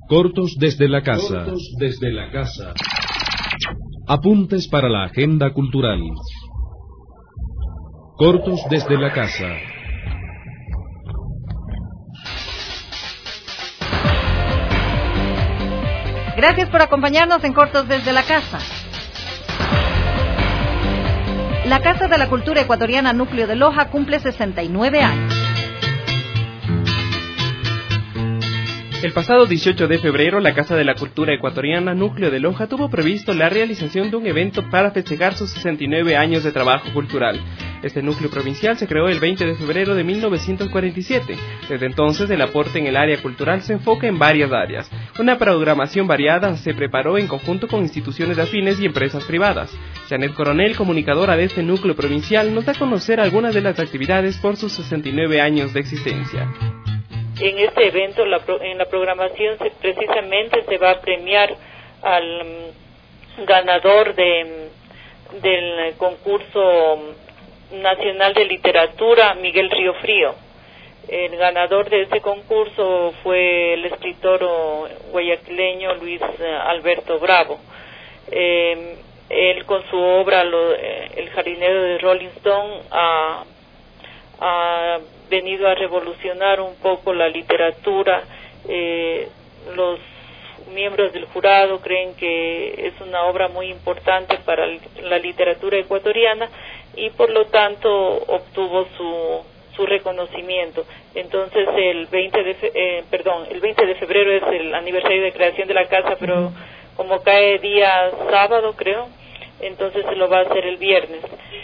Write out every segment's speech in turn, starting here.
Cortos desde la casa. Apuntes para la agenda cultural. Cortos desde la casa. Gracias por acompañarnos en Cortos desde la casa. La Casa de la Cultura Ecuatoriana Núcleo de Loja cumple 69 años. El pasado 18 de febrero, la Casa de la Cultura Ecuatoriana Núcleo de Loja tuvo previsto la realización de un evento para festejar sus 69 años de trabajo cultural. Este núcleo provincial se creó el 20 de febrero de 1947. Desde entonces, el aporte en el área cultural se enfoca en varias áreas. Una programación variada se preparó en conjunto con instituciones afines y empresas privadas. Janet Coronel, comunicadora de este núcleo provincial, nos da a conocer algunas de las actividades por sus 69 años de existencia. En este evento, en la programación, precisamente se va a premiar al ganador del concurso nacional de literatura, Miguel Riofrío. El ganador de este concurso fue el escritor guayaquileño Luis Alberto Bravo. Él, con su obra El jardinero de Rolling Stone, ha venido a revolucionar un poco la literatura. Los miembros del jurado creen que es una obra muy importante para la literatura ecuatoriana y por lo tanto obtuvo su reconocimiento. Entonces el 20 de febrero es el aniversario de creación de la casa, pero como cae día sábado, creo, entonces se lo va a hacer el viernes.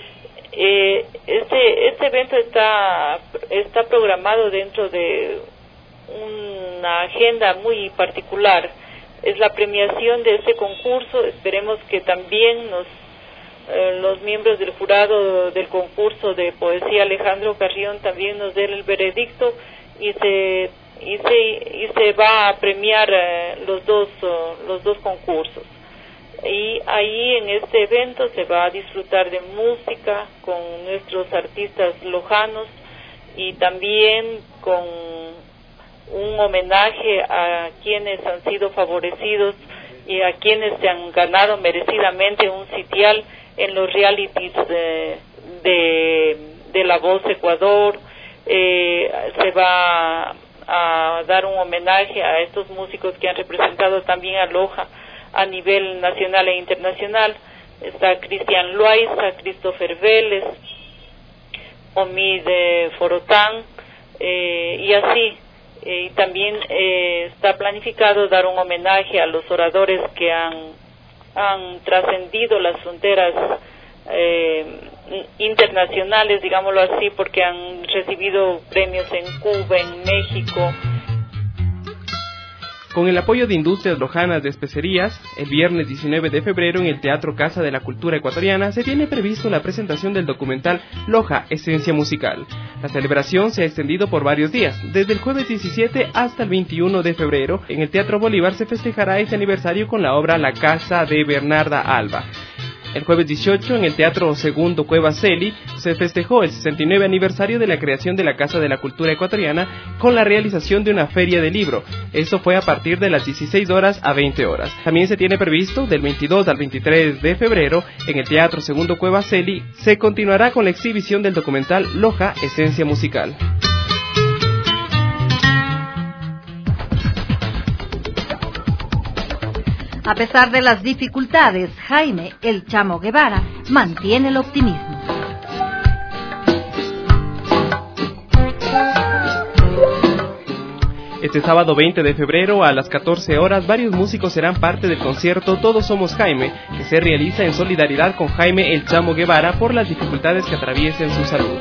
Este evento está programado dentro de una agenda muy particular. Es la premiación de este concurso. Esperemos que también los miembros del jurado del concurso de poesía Alejandro Carrión también nos den el veredicto y se va a premiar los dos concursos. Y ahí en este evento se va a disfrutar de música con nuestros artistas lojanos y también con un homenaje a quienes han sido favorecidos y a quienes se han ganado merecidamente un sitial en los realities de La Voz Ecuador. Se va a dar un homenaje a estos músicos que han representado también a Loja a nivel nacional e internacional. Está Cristian Loaiza, Christopher Vélez, Omid Forotán, y así. Y también está planificado dar un homenaje a los oradores que han trascendido las fronteras internacionales, digámoslo así, porque han recibido premios en Cuba, en México. Con el apoyo de Industrias Lojanas de Especerías, el viernes 19 de febrero en el Teatro Casa de la Cultura Ecuatoriana se tiene previsto la presentación del documental Loja, Esencia Musical. La celebración se ha extendido por varios días, desde el jueves 17 hasta el 21 de febrero. En el Teatro Bolívar se festejará este aniversario con la obra La Casa de Bernarda Alba. El jueves 18, en el Teatro Segundo Cueva Celi, se festejó el 69 aniversario de la creación de la Casa de la Cultura Ecuatoriana con la realización de una feria de libro. Eso fue a partir de las 16 horas a 20 horas. También se tiene previsto, del 22 al 23 de febrero, en el Teatro Segundo Cueva Celi, se continuará con la exhibición del documental Loja, Esencia Musical. A pesar de las dificultades, Jaime El Chamo Guevara mantiene el optimismo. Este sábado 20 de febrero a las 14 horas, varios músicos serán parte del concierto Todos Somos Jaime, que se realiza en solidaridad con Jaime El Chamo Guevara por las dificultades que atraviesa en su salud.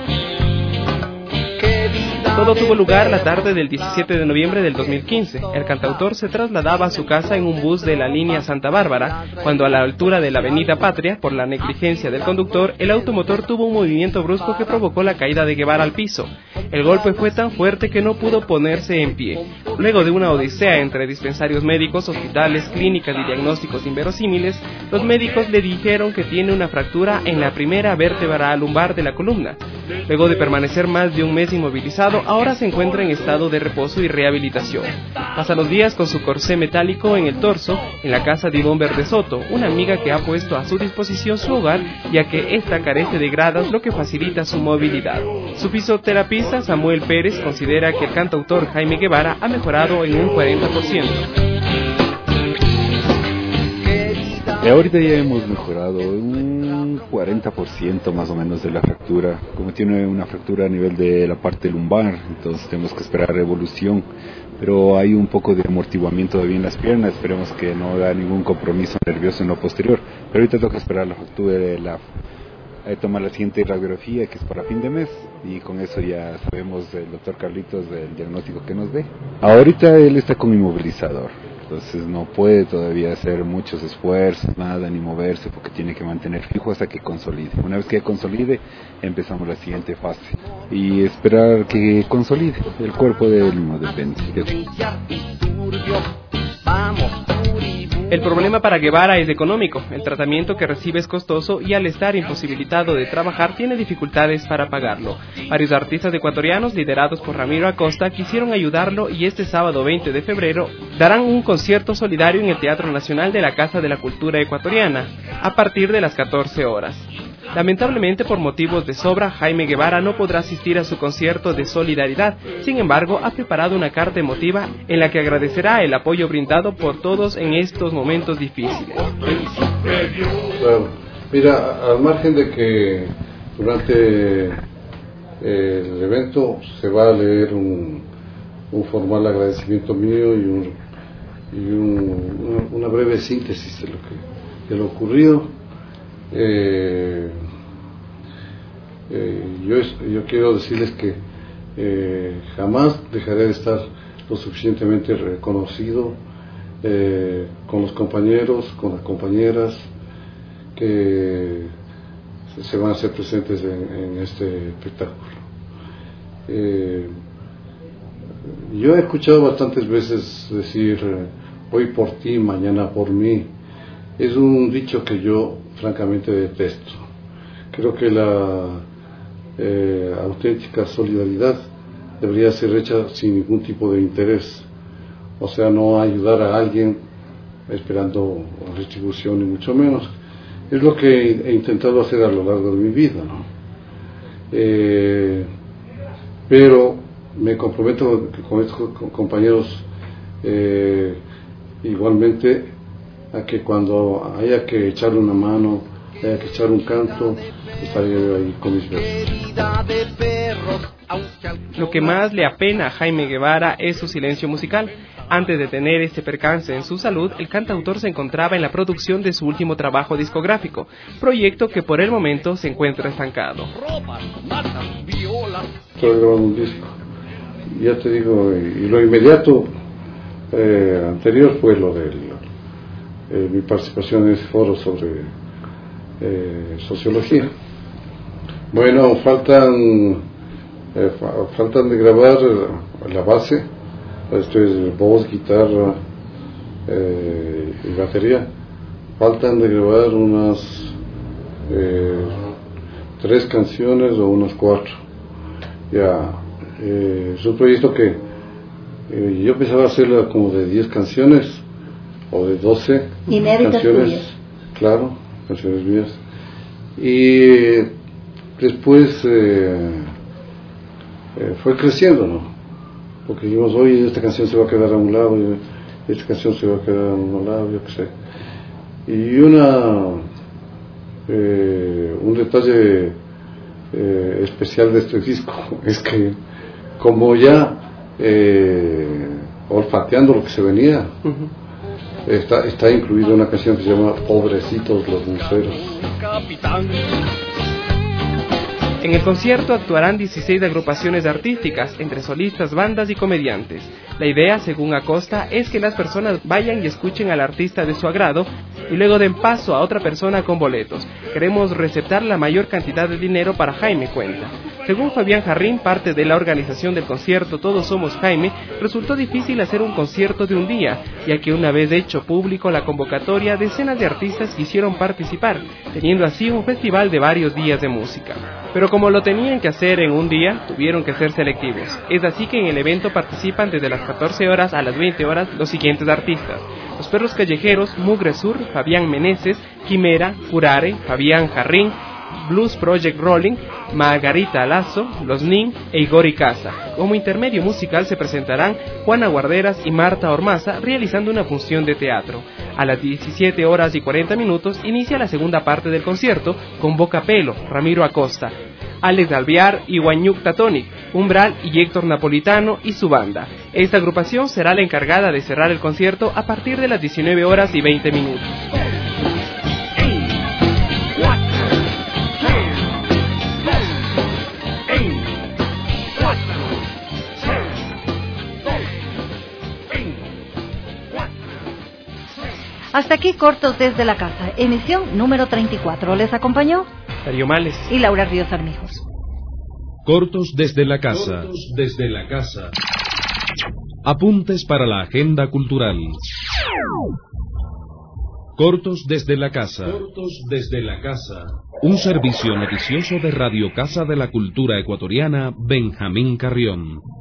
Todo tuvo lugar la tarde del 17 de noviembre del 2015. El cantautor se trasladaba a su casa en un bus de la línea Santa Bárbara, cuando a la altura de la avenida Patria, por la negligencia del conductor, el automotor tuvo un movimiento brusco que provocó la caída de Guevara al piso. El golpe fue tan fuerte que no pudo ponerse en pie. Luego de una odisea entre dispensarios médicos, hospitales, clínicas y diagnósticos inverosímiles, los médicos le dijeron que tiene una fractura en la primera vértebra lumbar de la columna. Luego de permanecer más de un mes inmovilizado, ahora se encuentra en estado de reposo y rehabilitación. Pasa los días con su corsé metálico en el torso en la casa de Ivonne Verde Soto, una amiga que ha puesto a su disposición su hogar, ya que esta carece de gradas, lo que facilita su movilidad. Su fisioterapista Samuel Pérez considera que el cantautor Jaime Guevara ha mejorado en un 40%. Ahorita ya hemos mejorado un 40% más o menos de la fractura. Como tiene una fractura a nivel de la parte lumbar, entonces tenemos que esperar evolución. Pero hay un poco de amortiguamiento todavía en las piernas, esperemos que no da ningún compromiso nervioso en lo posterior. Pero ahorita toca esperar la fractura, tomar la siguiente radiografía, que es para fin de mes, y con eso ya sabemos del doctor Carlitos del diagnóstico que nos dé. Ahorita él está con inmovilizador, entonces no puede todavía hacer muchos esfuerzos, nada, ni moverse, porque tiene que mantener fijo hasta que consolide. Una vez que consolide, empezamos la siguiente fase, y esperar que consolide. El cuerpo de él no depende. El problema para Guevara es económico. El tratamiento que recibe es costoso y al estar imposibilitado de trabajar tiene dificultades para pagarlo. Varios artistas ecuatorianos liderados por Ramiro Acosta quisieron ayudarlo y este sábado 20 de febrero darán un concierto solidario en el Teatro Nacional de la Casa de la Cultura Ecuatoriana a partir de las 14 horas. Lamentablemente, por motivos de sobra, Jaime Guevara no podrá asistir a su concierto de solidaridad. Sin embargo, ha preparado una carta emotiva en la que agradecerá el apoyo brindado por todos en estos momentos difíciles. Claro. Mira, al margen de que durante el evento se va a leer un formal agradecimiento mío y una breve síntesis de lo ocurrido. Yo quiero decirles que jamás dejaré de estar lo suficientemente reconocido con los compañeros, con las compañeras que se van a hacer presentes en este espectáculo. Yo he escuchado bastantes veces decir hoy por ti, mañana por mí. Es un dicho que yo francamente detesto. Creo que la auténtica solidaridad debería ser hecha sin ningún tipo de interés, o sea, no ayudar a alguien esperando retribución ni mucho menos. Es lo que he intentado hacer a lo largo de mi vida, ¿no? Pero me comprometo con estos compañeros igualmente a que cuando haya que echarle una mano, haya que echar un canto, estaré ahí con mis versos. Lo que más le apena a Jaime Guevara es su silencio musical. Antes de tener este percance en su salud, el cantautor se encontraba en la producción de su último trabajo discográfico, proyecto que por el momento se encuentra estancado. Estoy grabando un disco, ya te digo, y lo inmediato anterior fue lo de mi participación en ese foro sobre sociología. Bueno, faltan de grabar la base. Esto es voz, guitarra y batería. Faltan de grabar unas 3 canciones o unas 4. Ya, es un proyecto que yo pensaba hacerla como de 10 canciones o de 12 Inéditas canciones, tuyas. claro, canciones mías. Y después fue creciendo, ¿no? Porque dijimos, oye, esta canción se va a quedar a un lado, y esta canción se va a quedar a un lado, yo qué sé. Y un detalle especial de este disco es que, como ya olfateando lo que se venía, está incluida una canción que se llama Pobrecitos los Museros. En el concierto actuarán 16 agrupaciones artísticas, entre solistas, bandas y comediantes. La idea, según Acosta, es que las personas vayan y escuchen al artista de su agrado y luego den paso a otra persona con boletos. Queremos receptar la mayor cantidad de dinero para Jaime, cuenta. Según Fabián Jarrín, parte de la organización del concierto Todos Somos Jaime, resultó difícil hacer un concierto de un día, ya que una vez hecho público la convocatoria, decenas de artistas quisieron participar, teniendo así un festival de varios días de música. Pero como lo tenían que hacer en un día, tuvieron que ser selectivos. Es así que en el evento participan desde las 14 horas a las 20 horas los siguientes artistas: Los Perros Callejeros, Mugre Sur, Fabián Meneses, Quimera, Curare, Fabián Jarrín, Blues Project Rolling, Margarita Lazo, Los Nin e Igor Icaza. Como intermedio musical se presentarán Juana Guarderas y Marta Ormaza realizando una función de teatro. A las 17 horas y 40 minutos inicia la segunda parte del concierto con Boca Pelo, Ramiro Acosta, Alex Alvear y Guanyuk Tatonic, Umbral y Héctor Napolitano y su banda. Esta agrupación será la encargada de cerrar el concierto a partir de las 19 horas y 20 minutos. Hasta aquí Cortos desde la Casa, emisión número 34. Les acompañó Darío Males y Laura Ríos Armijos. Cortos desde la casa. Apuntes para la agenda cultural. Cortos desde la casa. Un servicio noticioso de Radio Casa de la Cultura Ecuatoriana, Benjamín Carrión.